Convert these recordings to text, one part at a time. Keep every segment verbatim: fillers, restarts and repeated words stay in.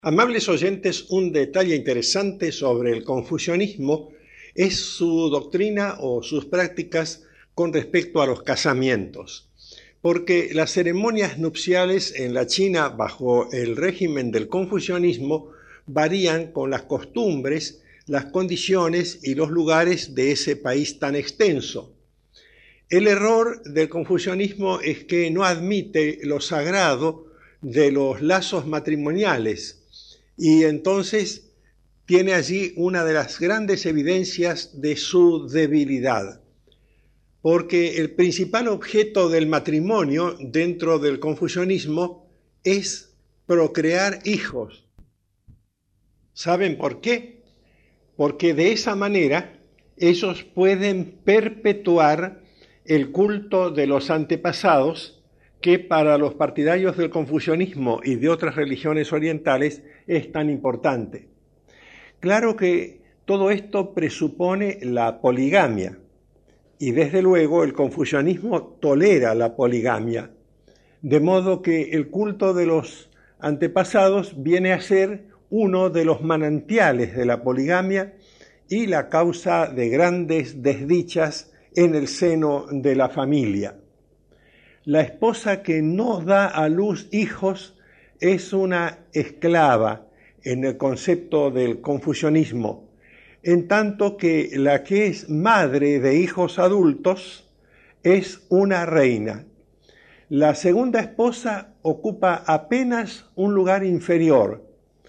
Amables oyentes, un detalle interesante sobre el confucianismo es su doctrina o sus prácticas con respecto a los casamientos, porque las ceremonias nupciales en la China bajo el régimen del confucianismo varían con las costumbres, las condiciones y los lugares de ese país tan extenso. El error del confucianismo es que no admite lo sagrado de los lazos matrimoniales, y entonces tiene allí una de las grandes evidencias de su debilidad, porque el principal objeto del matrimonio dentro del confucianismo es procrear hijos. ¿Saben por qué? Porque de esa manera ellos pueden perpetuar el culto de los antepasados, que para los partidarios del confucianismo y de otras religiones orientales es tan importante. Claro que todo esto presupone la poligamia, y desde luego el confucianismo tolera la poligamia, de modo que el culto de los antepasados viene a ser uno de los manantiales de la poligamia y la causa de grandes desdichas en el seno de la familia. La esposa que no da a luz hijos es una esclava en el concepto del confucianismo, en tanto que la que es madre de hijos adultos es una reina. La segunda esposa ocupa apenas un lugar inferior,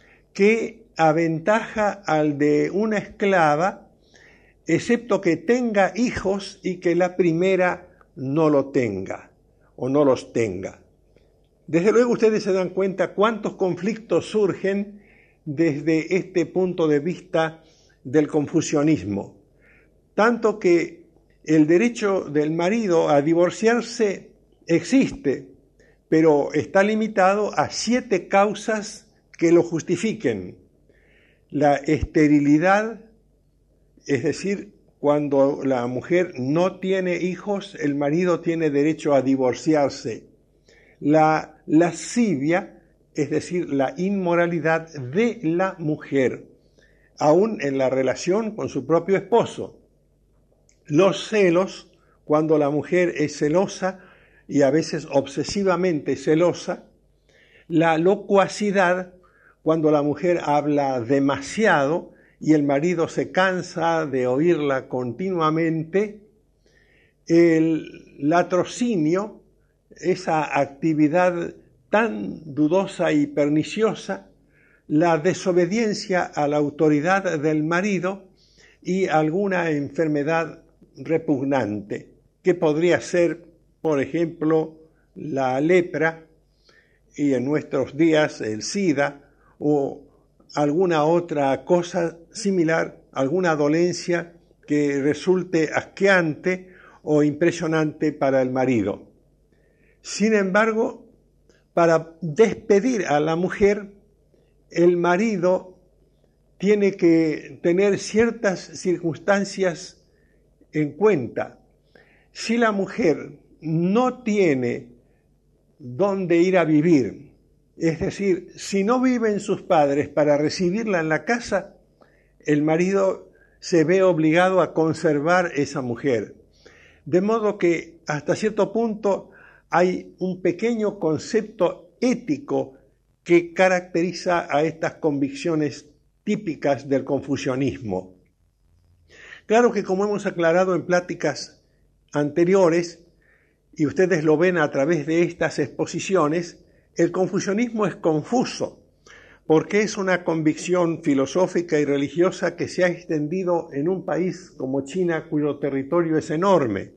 que aventaja al de una esclava, excepto que tenga hijos y que la primera no lo tenga o no los tenga. Desde luego ustedes se dan cuenta cuántos conflictos surgen desde este punto de vista del confucianismo. Tanto que el derecho del marido a divorciarse existe, pero está limitado a siete causas que lo justifiquen. La esterilidad, es decir, cuando la mujer no tiene hijos, el marido tiene derecho a divorciarse. La lascivia, es decir, la inmoralidad de la mujer, aún en la relación con su propio esposo. Los celos, cuando la mujer es celosa y a veces obsesivamente celosa. La locuacidad, cuando la mujer habla demasiado y el marido se cansa de oírla continuamente. El latrocinio, esa actividad tan dudosa y perniciosa, la desobediencia a la autoridad del marido y alguna enfermedad repugnante, que podría ser, por ejemplo, la lepra y en nuestros días el SIDA o alguna otra cosa similar, alguna dolencia que resulte asqueante o impresionante para el marido. Sin embargo, para despedir a la mujer, el marido tiene que tener ciertas circunstancias en cuenta. Si la mujer no tiene dónde ir a vivir, es decir, si no viven sus padres para recibirla en la casa, el marido se ve obligado a conservar esa mujer. De modo que hasta cierto punto hay un pequeño concepto ético que caracteriza a estas convicciones típicas del confucianismo. Claro que, como hemos aclarado en pláticas anteriores, y ustedes lo ven a través de estas exposiciones, el confucianismo es confuso, porque es una convicción filosófica y religiosa que se ha extendido en un país como China, cuyo territorio es enorme.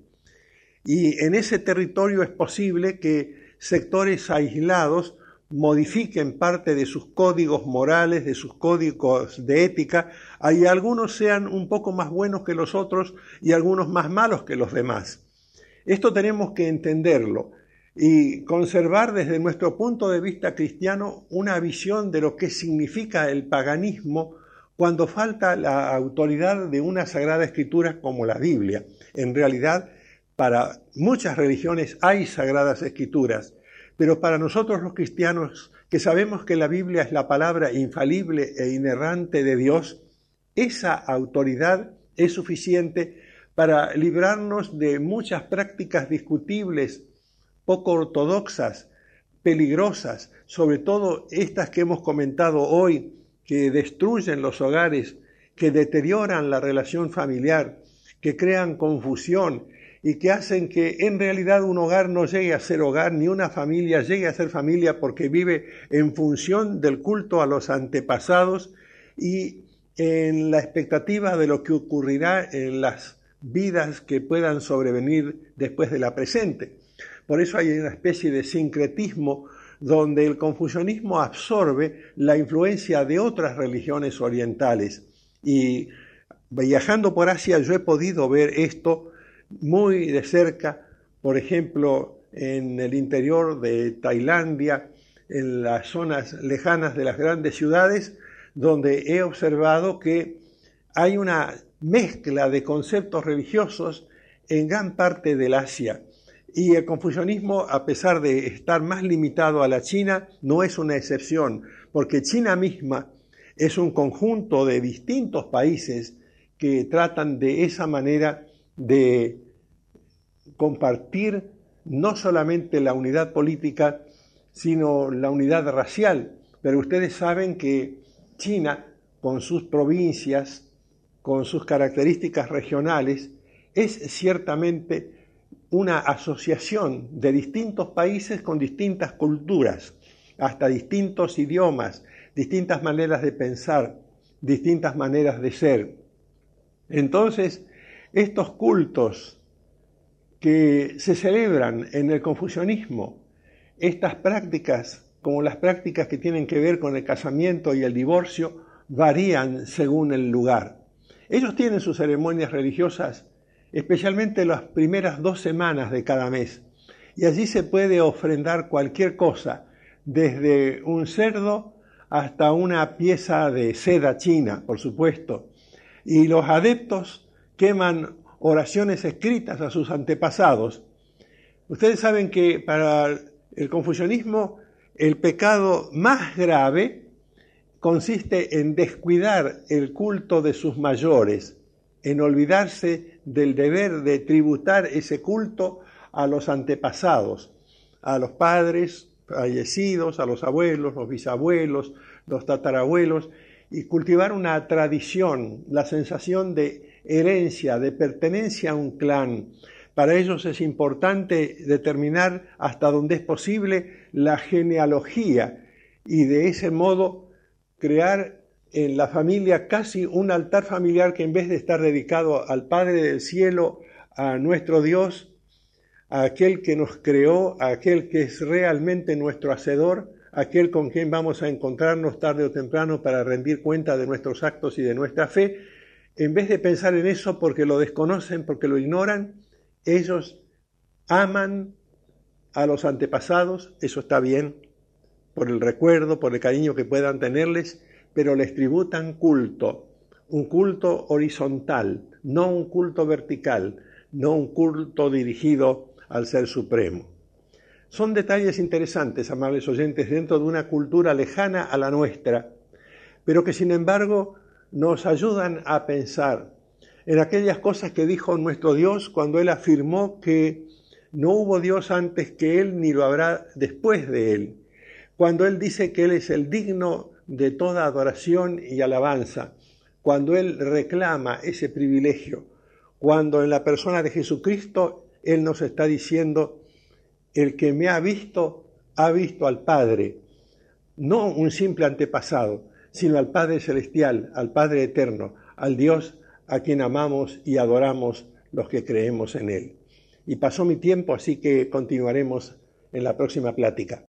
Y en ese territorio es posible que sectores aislados modifiquen parte de sus códigos morales, de sus códigos de ética, y algunos sean un poco más buenos que los otros y algunos más malos que los demás. Esto tenemos que entenderlo y conservar desde nuestro punto de vista cristiano una visión de lo que significa el paganismo cuando falta la autoridad de una sagrada escritura como la Biblia. En realidad, para muchas religiones hay sagradas escrituras, pero para nosotros los cristianos que que sabemos que la Biblia es la palabra infalible e inerrante de Dios, esa autoridad es suficiente para librarnos de muchas prácticas discutibles, poco ortodoxas, peligrosas, sobre todo estas que hemos comentado hoy, que destruyen los hogares, que deterioran la relación familiar, que crean confusión y que hacen que en realidad un hogar no llegue a ser hogar, ni una familia llegue a ser familia, porque vive en función del culto a los antepasados y en la expectativa de lo que ocurrirá en las vidas que puedan sobrevenir después de la presente. Por eso hay una especie de sincretismo donde el confucianismo absorbe la influencia de otras religiones orientales. Y viajando por Asia yo he podido ver esto muy de cerca, por ejemplo, en el interior de Tailandia, en las zonas lejanas de las grandes ciudades, donde he observado que hay una mezcla de conceptos religiosos en gran parte del Asia. Y el confucianismo, a pesar de estar más limitado a la China, no es una excepción, porque China misma es un conjunto de distintos países que tratan de esa manera de compartir no solamente la unidad política, sino la unidad racial. Pero ustedes saben que China, con sus provincias, con sus características regionales, es ciertamente una asociación de distintos países con distintas culturas, hasta distintos idiomas, distintas maneras de pensar, distintas maneras de ser. Entonces, estos cultos que se celebran en el confucianismo, estas prácticas, como las prácticas que tienen que ver con el casamiento y el divorcio, varían según el lugar. Ellos tienen sus ceremonias religiosas, especialmente las primeras dos semanas de cada mes, y allí se puede ofrendar cualquier cosa, desde un cerdo hasta una pieza de seda china, por supuesto, y los adeptos queman oraciones escritas a sus antepasados. Ustedes saben que para el confucianismo el pecado más grave consiste en descuidar el culto de sus mayores, en olvidarse del deber de tributar ese culto a los antepasados, a los padres fallecidos, a los abuelos, los bisabuelos, los tatarabuelos, y cultivar una tradición, la sensación de herencia, de pertenencia a un clan. Para ellos es importante determinar hasta donde es posible la genealogía y de ese modo crear en la familia casi un altar familiar que, en vez de estar dedicado al Padre del Cielo, a nuestro Dios, a aquel que nos creó, a aquel que es realmente nuestro hacedor, aquel con quien vamos a encontrarnos tarde o temprano para rendir cuenta de nuestros actos y de nuestra fe, en vez de pensar en eso porque lo desconocen, porque lo ignoran, ellos aman a los antepasados, eso está bien, por el recuerdo, por el cariño que puedan tenerles, pero les tributan culto, un culto horizontal, no un culto vertical, no un culto dirigido al Ser Supremo. Son detalles interesantes, amables oyentes, dentro de una cultura lejana a la nuestra, pero que sin embargo nos ayudan a pensar en aquellas cosas que dijo nuestro Dios cuando Él afirmó que no hubo Dios antes que Él ni lo habrá después de Él, cuando Él dice que Él es el digno de toda adoración y alabanza, cuando Él reclama ese privilegio, cuando en la persona de Jesucristo Él nos está diciendo: el que me ha visto, ha visto al Padre, no un simple antepasado, sino al Padre Celestial, al Padre Eterno, al Dios a quien amamos y adoramos los que creemos en Él. Y pasó mi tiempo, así que continuaremos en la próxima plática.